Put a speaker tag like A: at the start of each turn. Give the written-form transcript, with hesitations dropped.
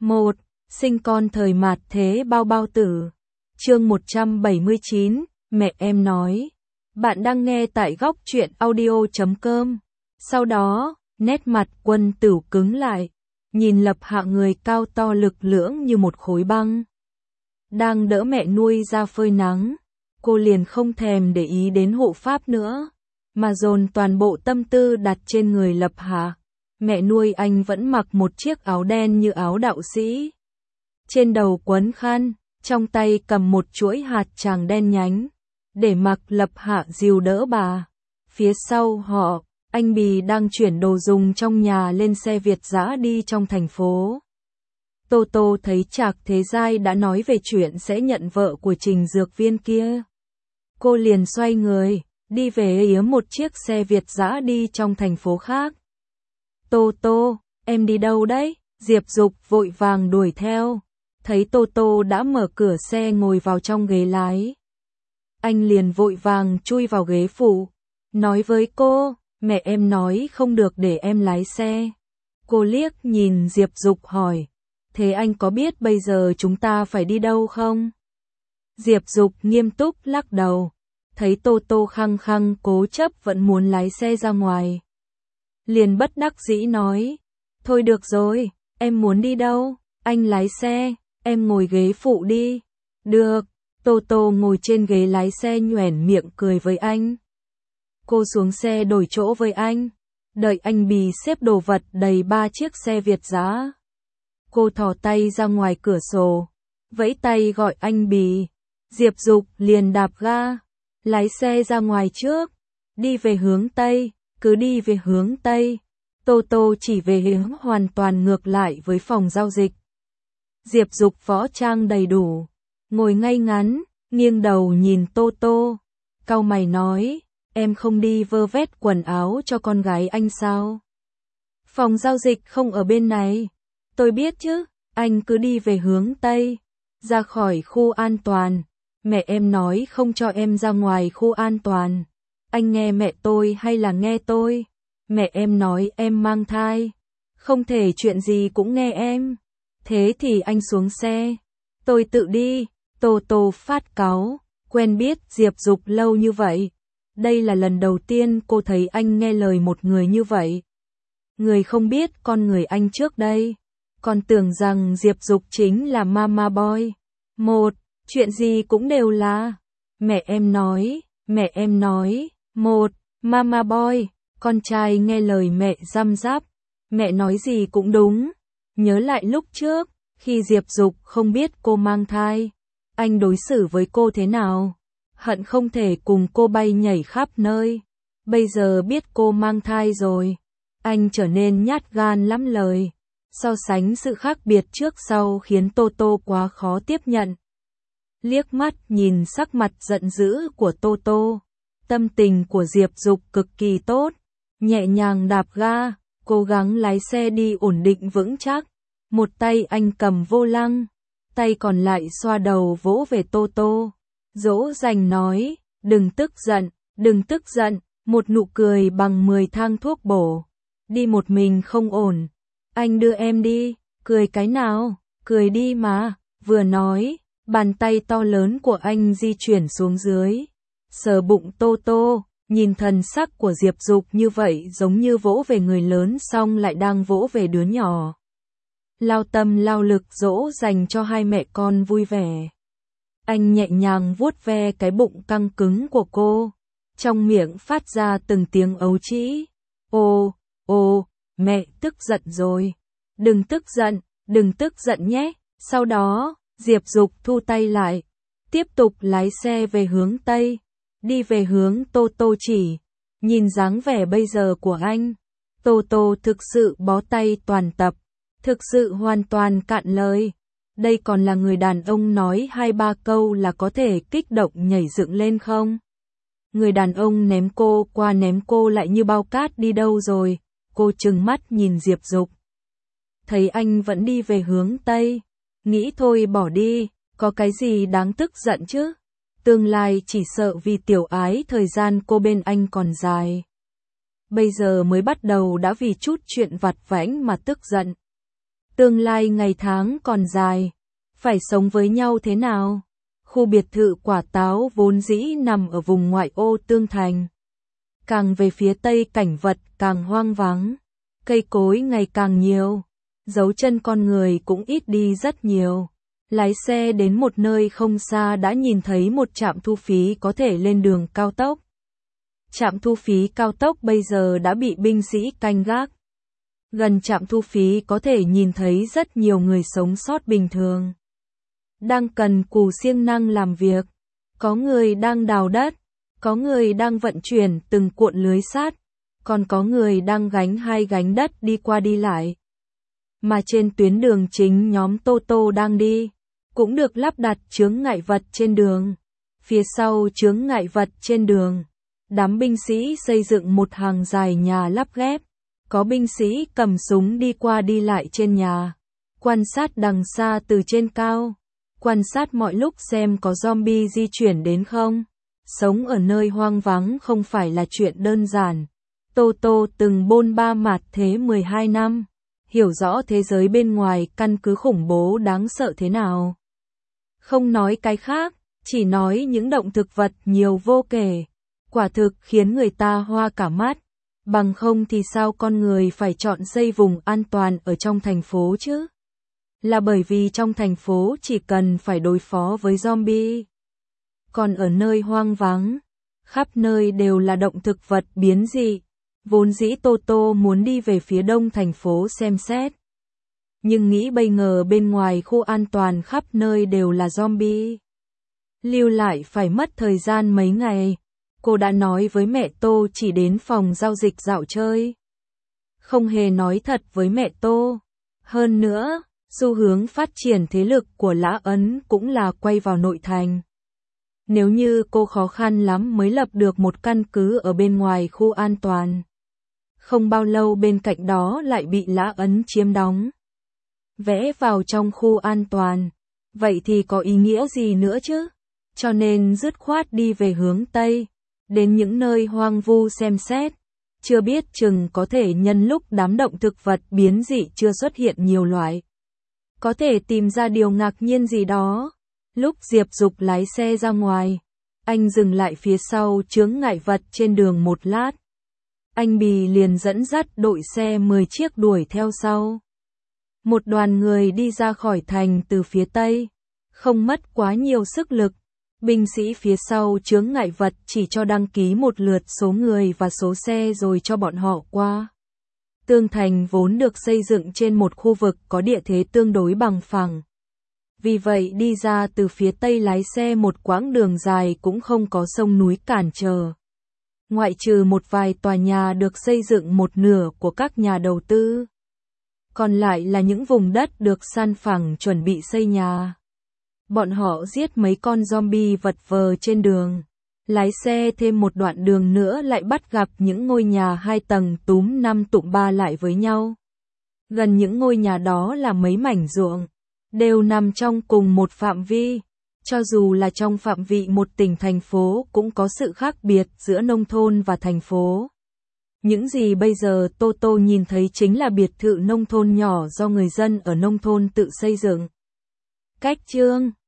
A: 1. Sinh con thời mạt thế bao bao tử. Chương 179, mẹ em nói. Bạn đang nghe tại góc truyện audio.com. Sau đó, nét mặt Quân Tửu cứng lại, nhìn Lập Hạ người cao to lực lưỡng như một khối băng, đang đỡ mẹ nuôi ra phơi nắng. Cô liền không thèm để ý đến hộ pháp nữa, mà dồn toàn bộ tâm tư đặt trên người Lập Hạ. Mẹ nuôi anh vẫn mặc một chiếc áo đen như áo đạo sĩ, trên đầu quấn khăn, trong tay cầm một chuỗi hạt tràng đen nhánh, để mặc Lập Hạ dìu đỡ bà. Phía sau họ, anh Bì đang chuyển đồ dùng trong nhà lên xe Việt dã đi trong thành phố. Tô Tô thấy Trạc Thế Giai đã nói về chuyện sẽ nhận vợ của Trình dược viên kia. Cô liền xoay người, đi về phía một chiếc xe Việt dã đi trong thành phố khác. Tô Tô, em đi đâu đấy? Diệp Dục vội vàng đuổi theo. Thấy Tô Tô đã mở cửa xe ngồi vào trong ghế lái, anh liền vội vàng chui vào ghế phụ, nói với cô, mẹ em nói không được để em lái xe. Cô liếc nhìn Diệp Dục hỏi, thế anh có biết bây giờ chúng ta phải đi đâu không? Diệp Dục nghiêm túc lắc đầu, thấy Tô Tô khăng khăng cố chấp vẫn muốn lái xe ra ngoài, liền bất đắc dĩ nói, thôi được rồi, em muốn đi đâu, anh lái xe, em ngồi ghế phụ đi. Được. Tô Tô ngồi trên ghế lái xe nhoẻn miệng cười với anh. Cô xuống xe đổi chỗ với anh, đợi anh Bì xếp đồ vật đầy 3 chiếc xe Việt dã. Cô thò tay ra ngoài cửa sổ, vẫy tay gọi anh Bì. Diệp Dục liền đạp ga, lái xe ra ngoài trước, đi về hướng Tây, cứ đi về hướng Tây. Tô Tô chỉ về hướng hoàn toàn ngược lại với phòng giao dịch. Diệp Dục võ trang đầy đủ, ngồi ngay ngắn, nghiêng đầu nhìn Tô Tô, cau mày nói, em không đi vơ vét quần áo cho con gái anh sao? Phòng giao dịch không ở bên này. Tôi biết chứ, anh cứ đi về hướng Tây, ra khỏi khu an toàn. Mẹ em nói không cho em ra ngoài khu an toàn. Anh nghe mẹ tôi hay là nghe tôi? Mẹ em nói em mang thai, không thể chuyện gì cũng nghe em. Thế thì anh xuống xe, tôi tự đi. Tô Tô phát cáu, quen biết Diệp Dục lâu như vậy, đây là lần đầu tiên cô thấy anh nghe lời một người như vậy. Người không biết con người anh trước đây, còn tưởng rằng Diệp Dục chính là mama boy. Một, chuyện gì cũng đều là mẹ em nói, một, mama boy, con trai nghe lời mẹ răm rắp, mẹ nói gì cũng đúng. Nhớ lại lúc trước, khi Diệp Dục không biết cô mang thai, anh đối xử với cô thế nào, hận không thể cùng cô bay nhảy khắp nơi. Bây giờ biết cô mang thai rồi, anh trở nên nhát gan lắm lời. So sánh sự khác biệt trước sau khiến Tô Tô quá khó tiếp nhận. Liếc mắt nhìn sắc mặt giận dữ của Tô Tô, tâm tình của Diệp Dục cực kỳ tốt, nhẹ nhàng đạp ga, cố gắng lái xe đi ổn định vững chắc. Một tay anh cầm vô lăng, tay còn lại xoa đầu vỗ về Tô Tô, dỗ dành nói, đừng tức giận, một nụ cười bằng 10 thang thuốc bổ. Đi một mình không ổn, anh đưa em đi, cười cái nào, cười đi mà. Vừa nói, bàn tay to lớn của anh di chuyển xuống dưới, sờ bụng Tô Tô, nhìn thần sắc của Diệp Dục như vậy giống như vỗ về người lớn xong lại đang vỗ về đứa nhỏ. Lao tâm lao lực dỗ dành cho hai mẹ con vui vẻ. Anh nhẹ nhàng vuốt ve cái bụng căng cứng của cô, trong miệng phát ra từng tiếng ấu trĩ. Ô, mẹ tức giận rồi. Đừng tức giận nhé. Sau đó, Diệp Dục thu tay lại, tiếp tục lái xe về hướng Tây, đi về hướng Tô Tô chỉ. Nhìn dáng vẻ bây giờ của anh, Tô Tô thực sự bó tay toàn tập, thực sự hoàn toàn cạn lời. Đây còn là người đàn ông nói 2-3 câu là có thể kích động nhảy dựng lên không? Người đàn ông ném cô qua ném cô lại như bao cát đi đâu rồi? Cô trừng mắt nhìn Diệp Dục, thấy anh vẫn đi về hướng Tây, nghĩ thôi bỏ đi, có cái gì đáng tức giận chứ? Tương lai chỉ sợ vì tiểu ái thời gian cô bên anh còn dài. Bây giờ mới bắt đầu đã vì chút chuyện vặt vãnh mà tức giận. Tương lai ngày tháng còn dài, phải sống với nhau thế nào? Khu biệt thự quả táo vốn dĩ nằm ở vùng ngoại ô Tương Thành. Càng về phía tây cảnh vật càng hoang vắng, cây cối ngày càng nhiều, dấu chân con người cũng ít đi rất nhiều. Lái xe đến một nơi không xa đã nhìn thấy một trạm thu phí có thể lên đường cao tốc. Trạm thu phí cao tốc bây giờ đã bị binh sĩ canh gác. Gần trạm thu phí có thể nhìn thấy rất nhiều người sống sót bình thường. Đang cần cù siêng năng làm việc, có người đang đào đất, có người đang vận chuyển từng cuộn lưới sắt, còn có người đang gánh hai gánh đất đi qua đi lại. Mà trên tuyến đường chính nhóm Toto đang đi, cũng được lắp đặt chướng ngại vật trên đường. Phía sau chướng ngại vật trên đường, đám binh sĩ xây dựng một hàng dài nhà lắp ghép. Có binh sĩ cầm súng đi qua đi lại trên nhà, quan sát đằng xa từ trên cao, quan sát mọi lúc xem có zombie di chuyển đến không. Sống ở nơi hoang vắng không phải là chuyện đơn giản. Toto từng bôn ba mạt thế 12 năm, hiểu rõ thế giới bên ngoài căn cứ khủng bố đáng sợ thế nào. Không nói cái khác, chỉ nói những động thực vật nhiều vô kể, quả thực khiến người ta hoa cả mắt. Bằng không thì sao con người phải chọn xây vùng an toàn ở trong thành phố chứ? Là bởi vì trong thành phố chỉ cần phải đối phó với zombie. Còn ở nơi hoang vắng, khắp nơi đều là động thực vật biến dị. Vốn dĩ Toto muốn đi về phía đông thành phố xem xét. Nhưng nghĩ bây giờ bên ngoài khu an toàn khắp nơi đều là zombie. Lưu lại phải mất thời gian mấy ngày. Cô đã nói với mẹ Tô chỉ đến phòng giao dịch dạo chơi. Không hề nói thật với mẹ Tô. Hơn nữa, xu hướng phát triển thế lực của Lã Ấn cũng là quay vào nội thành. Nếu như cô khó khăn lắm mới lập được một căn cứ ở bên ngoài khu an toàn. Không bao lâu bên cạnh đó lại bị Lã Ấn chiếm đóng. Vẽ vào trong khu an toàn. Vậy thì có ý nghĩa gì nữa chứ? Cho nên dứt khoát đi về hướng Tây. Đến những nơi hoang vu xem xét, chưa biết chừng có thể nhân lúc đám động thực vật biến dị chưa xuất hiện nhiều loại. Có thể tìm ra điều ngạc nhiên gì đó. Lúc Diệp Dục lái xe ra ngoài, anh dừng lại phía sau chướng ngại vật trên đường một lát. Anh Bì liền dẫn dắt đội xe 10 chiếc đuổi theo sau. Một đoàn người đi ra khỏi thành từ phía Tây, không mất quá nhiều sức lực. Binh sĩ phía sau chướng ngại vật chỉ cho đăng ký một lượt số người và số xe rồi cho bọn họ qua. Tương Thành vốn được xây dựng trên một khu vực có địa thế tương đối bằng phẳng. Vì vậy đi ra từ phía Tây lái xe một quãng đường dài cũng không có sông núi cản trở. Ngoại trừ một vài tòa nhà được xây dựng một nửa của các nhà đầu tư. Còn lại là những vùng đất được san phẳng chuẩn bị xây nhà. Bọn họ giết mấy con zombie vật vờ trên đường. Lái xe thêm một đoạn đường nữa lại bắt gặp những ngôi nhà 2 tầng túm 5 tụm 3 lại với nhau. Gần những ngôi nhà đó là mấy mảnh ruộng, đều nằm trong cùng một phạm vi. Cho dù là trong phạm vị một tỉnh thành phố cũng có sự khác biệt giữa nông thôn và thành phố. Những gì bây giờ Toto nhìn thấy chính là biệt thự nông thôn nhỏ do người dân ở nông thôn tự xây dựng. Cách chương